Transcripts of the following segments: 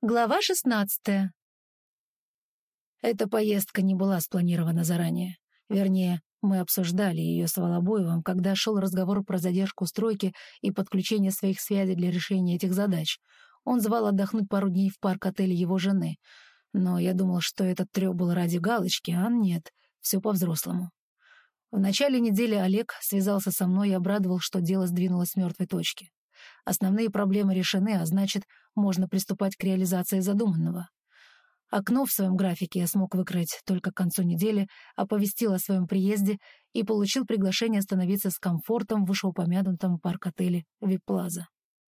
Глава 16. Эта поездка не была спланирована заранее. Вернее, мы обсуждали ее с Волобоевым, когда шел разговор про задержку стройки и подключение своих связей для решения этих задач. Он звал отдохнуть пару дней в парк-отеле его жены. Но я думал, что этот трёп был ради галочки, а нет, все по-взрослому. В начале недели Олег связался со мной и обрадовал, что дело сдвинулось с мертвой точки. Основные проблемы решены, а значит, можно приступать к реализации задуманного. Окно в своем графике я смог выкроить только к концу недели, оповестил о своем приезде и получил приглашение остановиться с комфортом в вышеупомянутом парк-отеле «Вип-Плаза».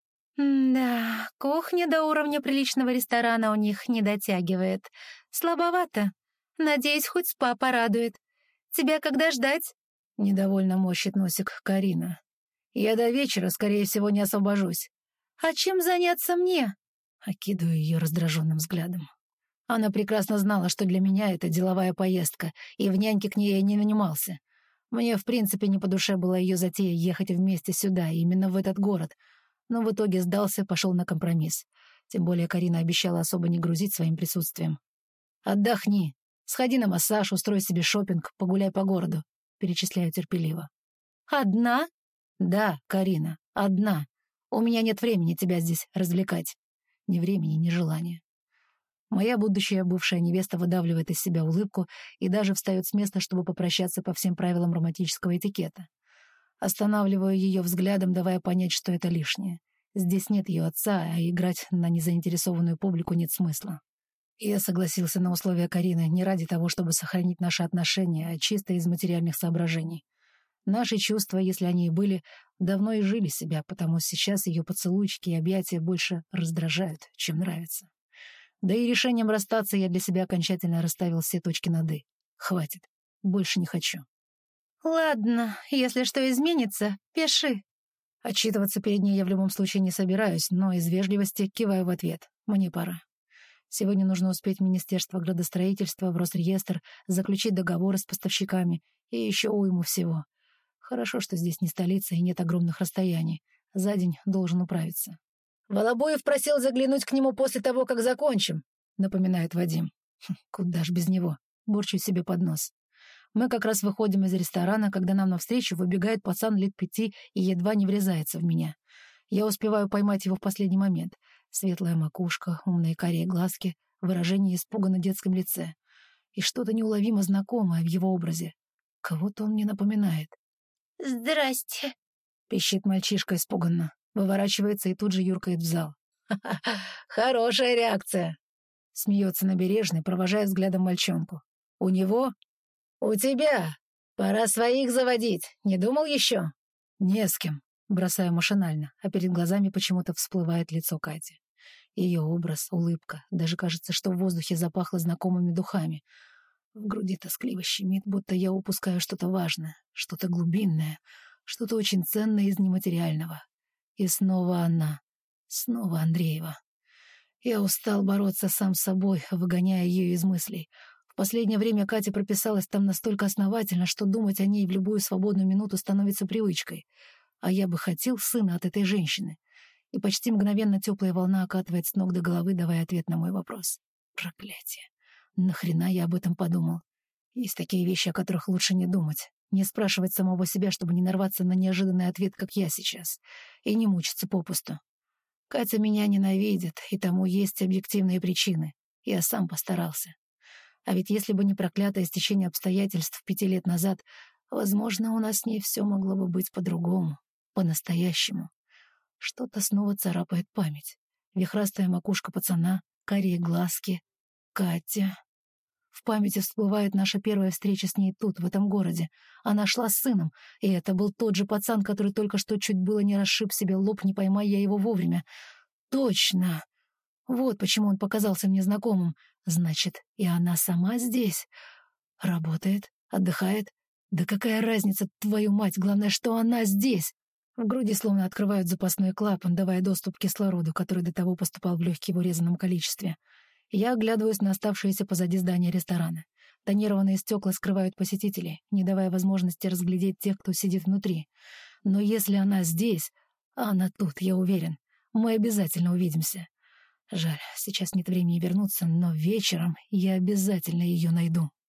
«Да, кухня до уровня приличного ресторана у них не дотягивает. Слабовато. Надеюсь, хоть спа порадует. Тебя когда ждать?» Недовольно морщит носик Карина. «Я до вечера, скорее всего, не освобожусь». «А чем заняться мне?» Окидываю ее раздраженным взглядом. Она прекрасно знала, что для меня это деловая поездка, и в няньке к ней я не нанимался. Мне, в принципе, не по душе была ее затея ехать вместе сюда, именно в этот город. Но в итоге сдался, пошел на компромисс. Тем более Карина обещала особо не грузить своим присутствием. «Отдохни. Сходи на массаж, устрой себе шопинг, погуляй по городу», — перечисляю терпеливо. «Одна?» «Да, Карина, одна. У меня нет времени тебя здесь развлекать». Ни времени, ни желания. Моя будущая бывшая невеста выдавливает из себя улыбку и даже встает с места, чтобы попрощаться по всем правилам романтического этикета. Останавливаю ее взглядом, давая понять, что это лишнее. Здесь нет ее отца, а играть на незаинтересованную публику нет смысла. Я согласился на условия Карины не ради того, чтобы сохранить наши отношения, а чисто из материальных соображений. Наши чувства, если они и были, давно и жили себя, потому сейчас ее поцелуйчики и объятия больше раздражают, чем нравятся. Да и решением расстаться я для себя окончательно расставил все точки над «и». Хватит. Больше не хочу. «Ладно, если что изменится, пиши». Отчитываться перед ней я в любом случае не собираюсь, но из вежливости киваю в ответ. Мне пора. Сегодня нужно успеть в Министерство градостроительства, в Росреестр, заключить договоры с поставщиками и еще уйму всего. Хорошо, что здесь не столица и нет огромных расстояний. За день должен управиться. «Волобоев просил заглянуть к нему после того, как закончим», — напоминает Вадим. Куда ж без него? Бурчу себе под нос. Мы как раз выходим из ресторана, когда нам навстречу выбегает пацан лет 5 и едва не врезается в меня. Я успеваю поймать его в последний момент. Светлая макушка, умные карие глазки, выражение испуга на детском лице. И что-то неуловимо знакомое в его образе. Кого-то он мне напоминает. «Здрасте», — пищит мальчишка испуганно, выворачивается и тут же юркает в зал. «Ха-ха-ха, хорошая реакция!» — смеется Набережный, провожая взглядом мальчонку. «У него? У тебя! Пора своих заводить, не думал еще?» «Не с кем», — бросаю машинально, а перед глазами почему-то всплывает лицо Кати. Ее образ, улыбка, даже кажется, что в воздухе запахло знакомыми духами. В груди тоскливо щемит, будто я упускаю что-то важное, что-то глубинное, что-то очень ценное из нематериального. И снова она, снова Андреева. Я устал бороться сам с собой, выгоняя ее из мыслей. В последнее время Катя прописалась там настолько основательно, что думать о ней в любую свободную минуту становится привычкой. А я бы хотел сына от этой женщины. И почти мгновенно теплая волна окатывает с ног до головы, давая ответ на мой вопрос. Проклятие. Нахрена я об этом подумал? Есть такие вещи, о которых лучше не думать. Не спрашивать самого себя, чтобы не нарваться на неожиданный ответ, как я сейчас. И не мучиться попусту. Катя меня ненавидит, и тому есть объективные причины. Я сам постарался. А ведь если бы не проклятое стечение обстоятельств 5 лет назад, возможно, у нас с ней все могло бы быть по-другому, по-настоящему. Что-то снова царапает память. Вихрастая макушка пацана, карие глазки, Катя. В памяти всплывает наша первая встреча с ней тут, в этом городе. Она шла с сыном, и это был тот же пацан, который только что чуть было не расшиб себе лоб, не поймая я его вовремя. Точно! Вот почему он показался мне знакомым. Значит, и она сама здесь. Работает, отдыхает. Да какая разница, твою мать, главное, что она здесь. В груди словно открывают запасной клапан, давая доступ к кислороду, который до того поступал в легкие в урезанном количестве. Я оглядываюсь на оставшиеся позади здания ресторана. Тонированные стекла скрывают посетителей, не давая возможности разглядеть тех, кто сидит внутри. Но если она здесь, а она тут, я уверен, мы обязательно увидимся. Жаль, сейчас нет времени вернуться, но вечером я обязательно ее найду.